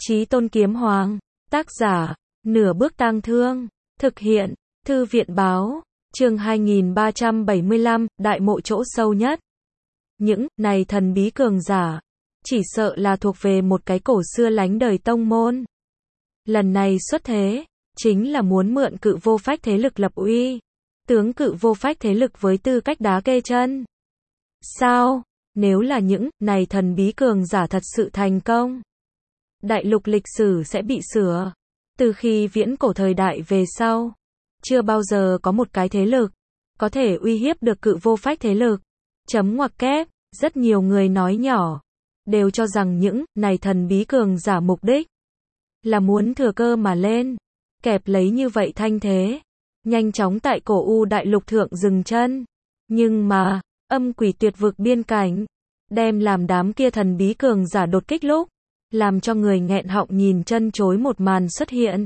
Chí Tôn Kiếm Hoàng, tác giả, Nửa Bước Tang Thương, thực hiện, Thư viện báo, chương 2375, đại mộ chỗ sâu nhất. Những này thần bí cường giả, chỉ sợ là thuộc về một cái cổ xưa lánh đời tông môn. Lần này xuất thế, chính là muốn mượn Cự Vô Phách thế lực lập uy, tướng Cự Vô Phách thế lực với tư cách đá kê chân. Sao? Nếu là những này thần bí cường giả thật sự thành công, đại lục lịch sử sẽ bị sửa. Từ khi viễn cổ thời đại về sau, chưa bao giờ có một cái thế lực có thể uy hiếp được Cự Vô Phách thế lực. Chấm ngoặc kép, rất nhiều người nói nhỏ, đều cho rằng những này thần bí cường giả mục đích là muốn thừa cơ mà lên, kẹp lấy như vậy thanh thế, nhanh chóng tại cổ U đại lục thượng dừng chân. Nhưng mà, âm quỷ tuyệt vực biên cảnh, đem làm đám kia thần bí cường giả đột kích lúc, làm cho người nghẹn họng nhìn chân chối một màn xuất hiện.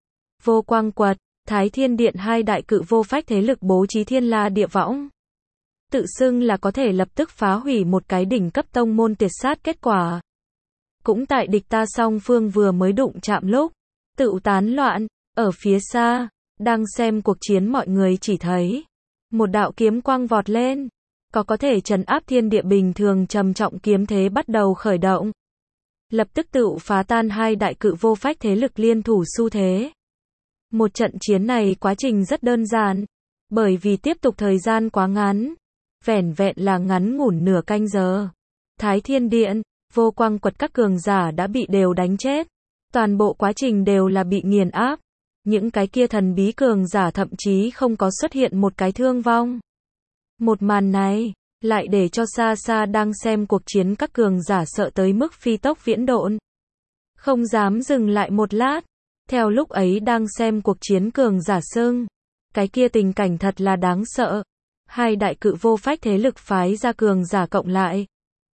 Vô Quang Quật, Thái Thiên Điện hai đại Cự Vô Phách thế lực bố trí thiên la địa võng, tự xưng là có thể lập tức phá hủy một cái đỉnh cấp tông môn tuyệt sát. Kết quả cũng tại địch ta song phương vừa mới đụng chạm lúc, tự tán loạn. Ở phía xa, đang xem cuộc chiến mọi người chỉ thấy một đạo kiếm quang vọt lên, có thể trấn áp thiên địa bình thường trầm trọng kiếm thế bắt đầu khởi động, lập tức tự phá tan hai đại Cự Vô Phách thế lực liên thủ xu thế. Một trận chiến này quá trình rất đơn giản, bởi vì tiếp tục thời gian quá ngắn, vẻn vẹn là ngắn ngủn nửa canh giờ. Thái Thiên Điện, Vô Quang Quật các cường giả đã bị đều đánh chết, toàn bộ quá trình đều là bị nghiền áp. Những cái kia thần bí cường giả thậm chí không có xuất hiện một cái thương vong. Một màn này, lại để cho xa xa đang xem cuộc chiến các cường giả sợ tới mức phi tốc viễn độn, không dám dừng lại một lát. Theo lúc ấy đang xem cuộc chiến cường giả xưng, cái kia tình cảnh thật là đáng sợ. Hai đại Cự Vô Phách thế lực phái ra cường giả cộng lại,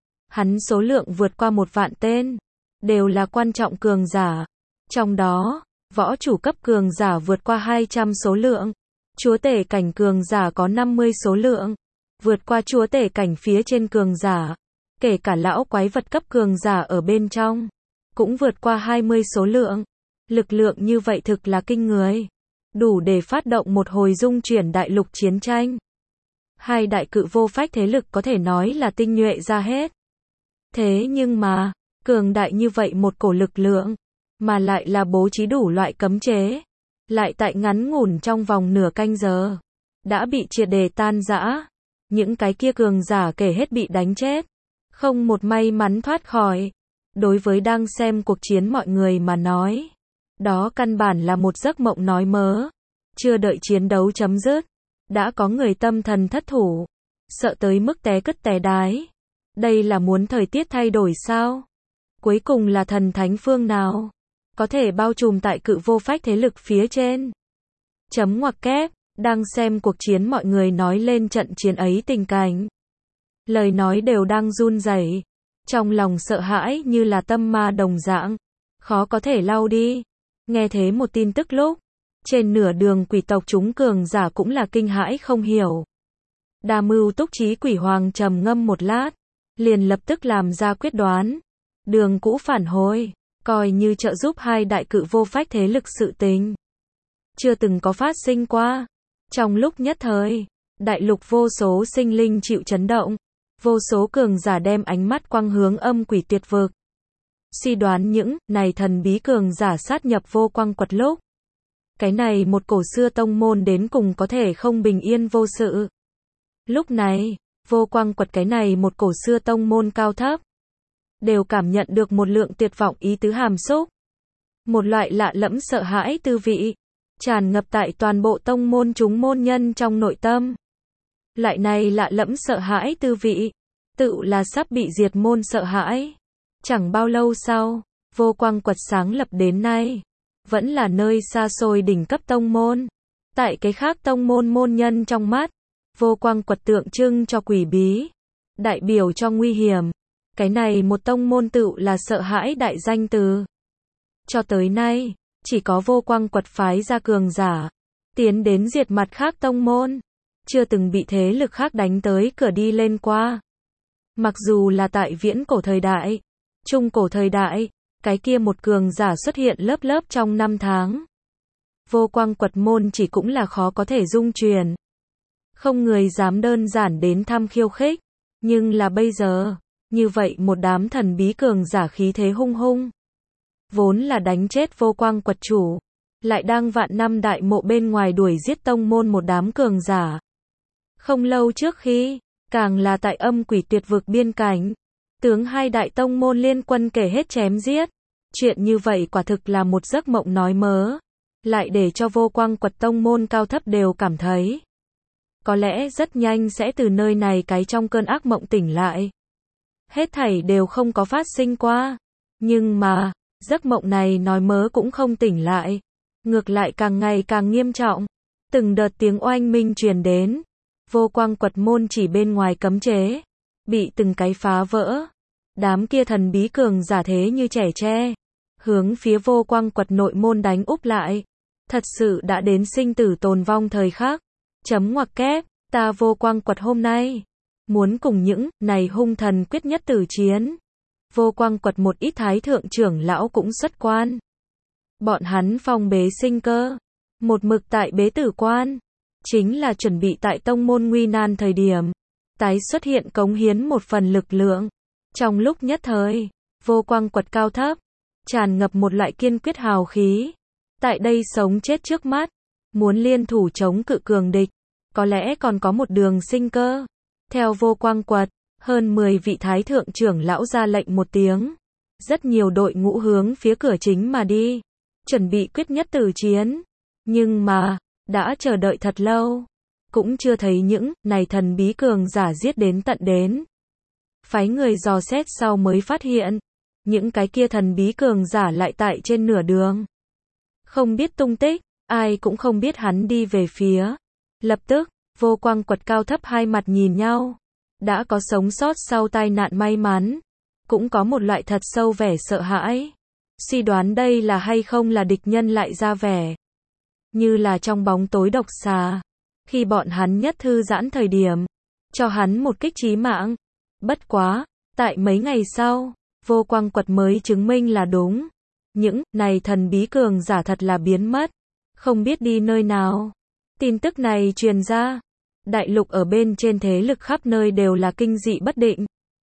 hắn số lượng vượt qua 1 vạn tên, đều là quan trọng cường giả. Trong đó, võ chủ cấp cường giả vượt qua 200 số lượng, chúa tể cảnh cường giả có 50 số lượng, vượt qua chúa tể cảnh phía trên cường giả, kể cả lão quái vật cấp cường giả ở bên trong, cũng vượt qua 20 số lượng. Lực lượng như vậy thực là kinh người, đủ để phát động một hồi dung chuyển đại lục chiến tranh. Hai đại Cự Vô Phách thế lực có thể nói là tinh nhuệ ra hết. Thế nhưng mà, cường đại như vậy một cổ lực lượng, mà lại là bố trí đủ loại cấm chế, lại tại ngắn ngủn trong vòng nửa canh giờ, đã bị triệt để tan rã. Những cái kia cường giả kể hết bị đánh chết, không một may mắn thoát khỏi. Đối với đang xem cuộc chiến mọi người mà nói, đó căn bản là một giấc mộng nói mớ. Chưa đợi chiến đấu chấm dứt, đã có người tâm thần thất thủ, sợ tới mức té cứt té đái. Đây là muốn thời tiết thay đổi sao? Cuối cùng là thần thánh phương nào có thể bao trùm tại Cự Vô Phách thế lực phía trên? Chấm ngoặc kép, đang xem cuộc chiến mọi người nói lên trận chiến ấy tình cảnh, lời nói đều đang run rẩy, trong lòng sợ hãi như là tâm ma đồng dạng, khó có thể lau đi. Nghe thế một tin tức lúc, trên nửa đường quỷ tộc chúng cường giả cũng là kinh hãi không hiểu. Đa Mưu Túc Trí Quỷ Hoàng trầm ngâm một lát, liền lập tức làm ra quyết đoán, đường cũ phản hồi, coi như trợ giúp hai đại Cự Vô Phách thế lực sự tình chưa từng có phát sinh qua. Trong lúc nhất thời, đại lục vô số sinh linh chịu chấn động, vô số cường giả đem ánh mắt quang hướng âm quỷ tuyệt vực, suy đoán những này thần bí cường giả sát nhập Vô Quang Quật lúc, cái này một cổ xưa tông môn đến cùng có thể không bình yên vô sự. Lúc này, Vô Quang Quật cái này một cổ xưa tông môn cao thấp, đều cảm nhận được một lượng tuyệt vọng ý tứ hàm xúc. Một loại lạ lẫm sợ hãi tư vị, tràn ngập tại toàn bộ tông môn chúng môn nhân trong nội tâm. Loại này lạ lẫm sợ hãi tư vị, tự là sắp bị diệt môn sợ hãi. Chẳng bao lâu sau, Vô Quang Quật sáng lập đến nay, vẫn là nơi xa xôi đỉnh cấp tông môn. Tại cái khác tông môn môn nhân trong mắt, Vô Quang Quật tượng trưng cho quỷ bí, đại biểu cho nguy hiểm. Cái này một tông môn tự là sợ hãi đại danh từ. Cho tới nay, chỉ có Vô Quang Quật phái ra cường giả, tiến đến diệt mặt khác tông môn, chưa từng bị thế lực khác đánh tới cửa đi lên qua. Mặc dù là tại viễn cổ thời đại, trung cổ thời đại, cái kia một cường giả xuất hiện lớp lớp trong năm tháng. Vô quang quật môn chỉ cũng là khó có thể dung truyền. Không người dám đơn giản đến thăm khiêu khích. Nhưng là bây giờ, như vậy một đám thần bí cường giả khí thế hung hung. Vốn là đánh chết vô quang quật chủ. Lại đang vạn năm đại mộ bên ngoài đuổi giết tông môn một đám cường giả. Không lâu trước khi, càng là tại âm quỷ tuyệt vực biên cảnh. Tướng hai đại tông môn liên quân kể hết chém giết. Chuyện như vậy quả thực là một giấc mộng nói mớ. Lại để cho vô quang quật tông môn cao thấp đều cảm thấy. Có lẽ rất nhanh sẽ từ nơi này cái trong cơn ác mộng tỉnh lại. Hết thảy đều không có phát sinh qua. Nhưng mà, giấc mộng này nói mớ cũng không tỉnh lại. Ngược lại càng ngày càng nghiêm trọng. Từng đợt tiếng oanh minh truyền đến. Vô quang quật môn chỉ bên ngoài cấm chế. Bị từng cái phá vỡ. Đám kia thần bí cường giả thế như trẻ tre. Hướng phía vô quang quật nội môn đánh úp lại. Thật sự đã đến sinh tử tồn vong thời khắc. Chấm ngoặc kép, ta vô quang quật hôm nay. Muốn cùng những này hung thần quyết nhất tử chiến. Vô quang quật một ít thái thượng trưởng lão cũng xuất quan. Bọn hắn phong bế sinh cơ. Một mực tại bế tử quan. Chính là chuẩn bị tại tông môn nguy nan thời điểm. Tái xuất hiện cống hiến một phần lực lượng. Trong lúc nhất thời, vô quang quật cao thấp. Tràn ngập một loại kiên quyết hào khí. Tại đây sống chết trước mắt. Muốn liên thủ chống cự cường địch. Có lẽ còn có một đường sinh cơ. Theo vô quang quật, hơn 10 vị thái thượng trưởng lão ra lệnh một tiếng. Rất nhiều đội ngũ hướng phía cửa chính mà đi. Chuẩn bị quyết nhất tử chiến. Nhưng mà, đã chờ đợi thật lâu. Cũng chưa thấy những này thần bí cường giả giết đến tận đến. Phái người dò xét sau mới phát hiện. Những cái kia thần bí cường giả lại tại trên nửa đường. Không biết tung tích, ai cũng không biết hắn đi về phía. Lập tức, vô quang quật cao thấp hai mặt nhìn nhau. Đã có sống sót sau tai nạn may mắn. Cũng có một loại thật sâu vẻ sợ hãi. Suy đoán đây là hay không là địch nhân lại ra vẻ. Như là trong bóng tối độc xà. Khi bọn hắn nhất thư giãn thời điểm. Cho hắn một kích chí mạng. Bất quá, tại mấy ngày sau, vô quang quật mới chứng minh là đúng. Những này thần bí cường giả thật là biến mất. Không biết đi nơi nào. Tin tức này truyền ra. Đại lục ở bên trên thế lực khắp nơi đều là kinh dị bất định.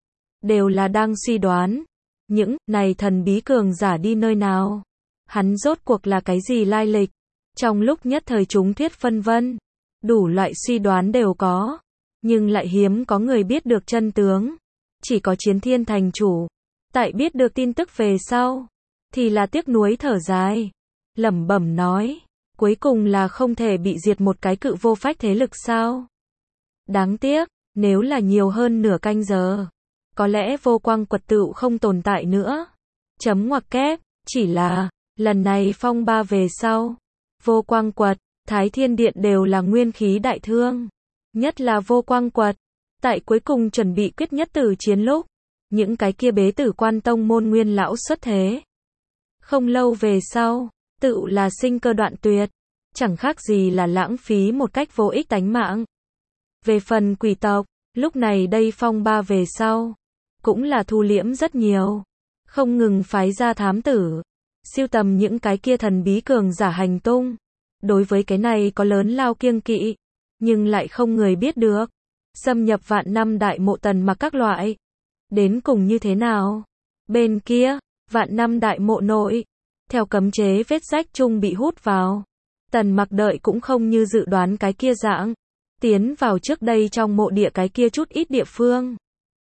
Đều là đang suy đoán. Những này thần bí cường giả đi nơi nào. Hắn rốt cuộc là cái gì lai lịch. Trong lúc nhất thời chúng thuyết phân vân. Đủ loại suy đoán đều có. Nhưng lại hiếm có người biết được chân tướng. Chỉ có Chiến Thiên thành chủ. Tại biết được tin tức về sau. Thì là tiếc nuối thở dài. Lẩm bẩm nói. Cuối cùng là không thể bị diệt một cái cự vô phách thế lực sao. Đáng tiếc. Nếu là nhiều hơn nửa canh giờ. Có lẽ vô quang quật tựu không tồn tại nữa. Chấm ngoặc kép. Chỉ là. Lần này phong ba về sau. Vô quang quật. Thái Thiên Điện đều là nguyên khí đại thương. Nhất là vô quang quật. Tại cuối cùng chuẩn bị quyết nhất tử chiến lúc. Những cái kia bế tử quan tông môn nguyên lão xuất thế. Không lâu về sau. Tựu là sinh cơ đoạn tuyệt. Chẳng khác gì là lãng phí một cách vô ích tánh mạng. Về phần quỷ tộc. Lúc này đây phong ba về sau. Cũng là thu liễm rất nhiều. Không ngừng phái ra thám tử. Siêu tầm những cái kia thần bí cường giả hành tung. Đối với cái này có lớn lao kiêng kỵ. Nhưng lại không người biết được. Xâm nhập vạn năm đại mộ tần mặc các loại. Đến cùng như thế nào? Bên kia, vạn năm đại mộ nội. Theo cấm chế vết rách chung bị hút vào. Tần mặc đợi cũng không như dự đoán cái kia dạng. Tiến vào trước đây trong mộ địa cái kia chút ít địa phương.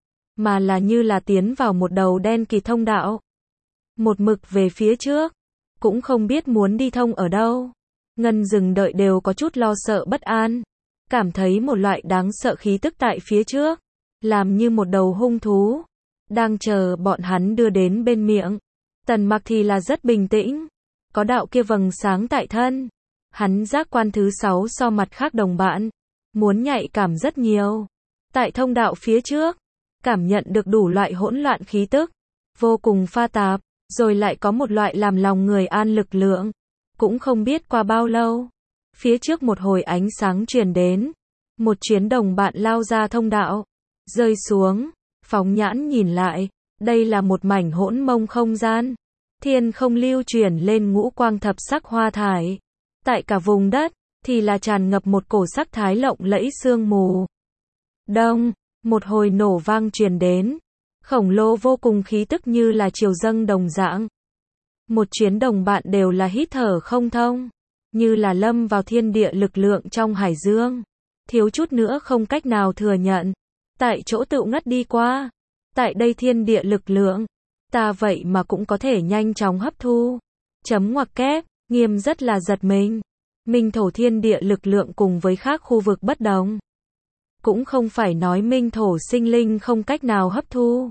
Mà là như là tiến vào một đầu đen kịt thông đạo. Một mực về phía trước. Cũng không biết muốn đi thông ở đâu. Ngân rừng đợi đều có chút lo sợ bất an. Cảm thấy một loại đáng sợ khí tức tại phía trước. Làm như một đầu hung thú. Đang chờ bọn hắn đưa đến bên miệng. Tần mặc thì là rất bình tĩnh. Có đạo kia vầng sáng tại thân. Hắn giác quan thứ 6 so mặt khác đồng bạn. Muốn nhạy cảm rất nhiều. Tại thông đạo phía trước. Cảm nhận được đủ loại hỗn loạn khí tức. Vô cùng pha tạp. Rồi lại có một loại làm lòng người an lực lượng. Cũng không biết qua bao lâu. Phía trước một hồi ánh sáng truyền đến. Một chuyến đồng bạn lao ra thông đạo. Rơi xuống. Phóng nhãn nhìn lại. Đây là một mảnh hỗn mông không gian. thiên không lưu chuyển lên ngũ quang thập sắc hoa thải. Tại cả vùng đất, thì là tràn ngập một cổ sắc thái lộng lẫy sương mù. Đông, một hồi nổ vang truyền đến, khổng lồ vô cùng khí tức như là triều dâng đồng dạng. Một chuyến đồng bạn đều là hít thở không thông, như là lâm vào thiên địa lực lượng trong hải dương, thiếu chút nữa không cách nào thừa nhận, tại chỗ tự ngất đi qua. Tại đây thiên địa lực lượng, ta vậy mà cũng có thể nhanh chóng hấp thu. Chấm ngoặc kép, Nghiêm rất là giật mình. Minh thổ thiên địa lực lượng cùng với khác khu vực bất đồng. Cũng không phải nói minh thổ sinh linh không cách nào hấp thu,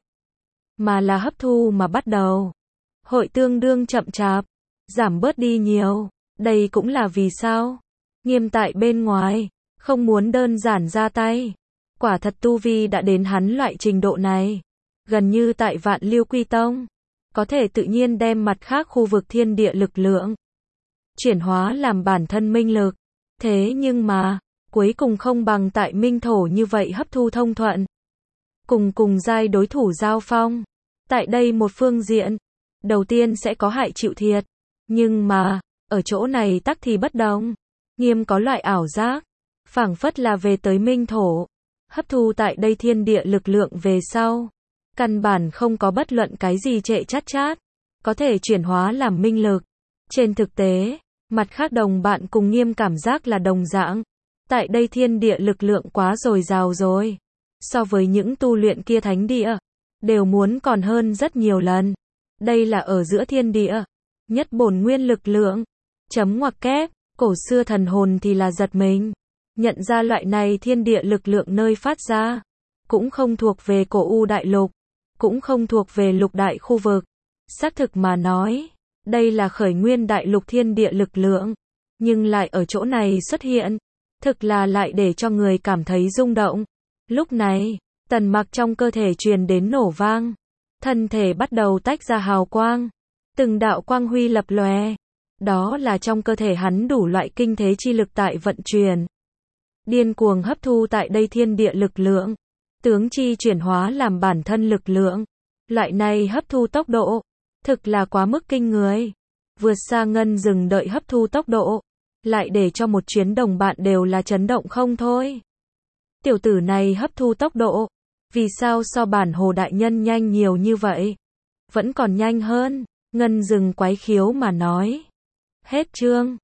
mà là hấp thu mà bắt đầu hội tương đương chậm chạp, giảm bớt đi nhiều. Đây cũng là vì sao Nghiêm tại bên ngoài không muốn đơn giản ra tay. Quả thật tu vi đã đến hắn loại trình độ này, gần như tại Vạn Lưu Quy Tông, có thể tự nhiên đem mặt khác khu vực thiên địa lực lượng chuyển hóa làm bản thân minh lực. Thế nhưng mà, cuối cùng không bằng tại minh thổ như vậy hấp thu thông thuận. Cùng giai đối thủ giao phong. Tại đây một phương diện, đầu tiên sẽ có hại chịu thiệt. Nhưng mà, ở chỗ này tắc thì bất đồng. Nghiêm có loại ảo giác, phảng phất là về tới minh thổ, hấp thu tại đây thiên địa lực lượng về sau. Căn bản không có bất luận cái gì trệ chát chát, có thể chuyển hóa làm minh lực. Trên thực tế, mặt khác đồng bạn cùng Nghiêm cảm giác là đồng dạng. Tại đây thiên địa lực lượng quá dồi dào rồi. So với những tu luyện kia thánh địa, đều muốn còn hơn rất nhiều lần. Đây là ở giữa thiên địa, nhất bổn nguyên lực lượng. Chấm ngoặc kép, cổ xưa thần hồn thì là giật mình. Nhận ra loại này thiên địa lực lượng nơi phát ra. Cũng không thuộc về cổ U đại lục, cũng không thuộc về lục đại khu vực. Xác thực mà nói, đây là khởi nguyên đại lục thiên địa lực lượng. Nhưng lại ở chỗ này xuất hiện. Thực là lại để cho người cảm thấy rung động. Lúc này, Tần Mặc trong cơ thể truyền đến nổ vang. Thân thể bắt đầu tách ra hào quang. Từng đạo quang huy lập lòe. Đó là trong cơ thể hắn đủ loại kinh thế chi lực tại vận chuyển. Điên cuồng hấp thu tại đây thiên địa lực lượng. Tướng chi chuyển hóa làm bản thân lực lượng. Loại này hấp thu tốc độ, thực là quá mức kinh người. Vượt xa ngân rừng đợi hấp thu tốc độ. Lại để cho một chuyến đồng bạn đều là chấn động không thôi. Tiểu tử này hấp thu tốc độ, vì sao so bản Hồ đại nhân nhanh nhiều như vậy? Vẫn còn nhanh hơn, ngân rừng quái khiếu mà nói. Hết chương.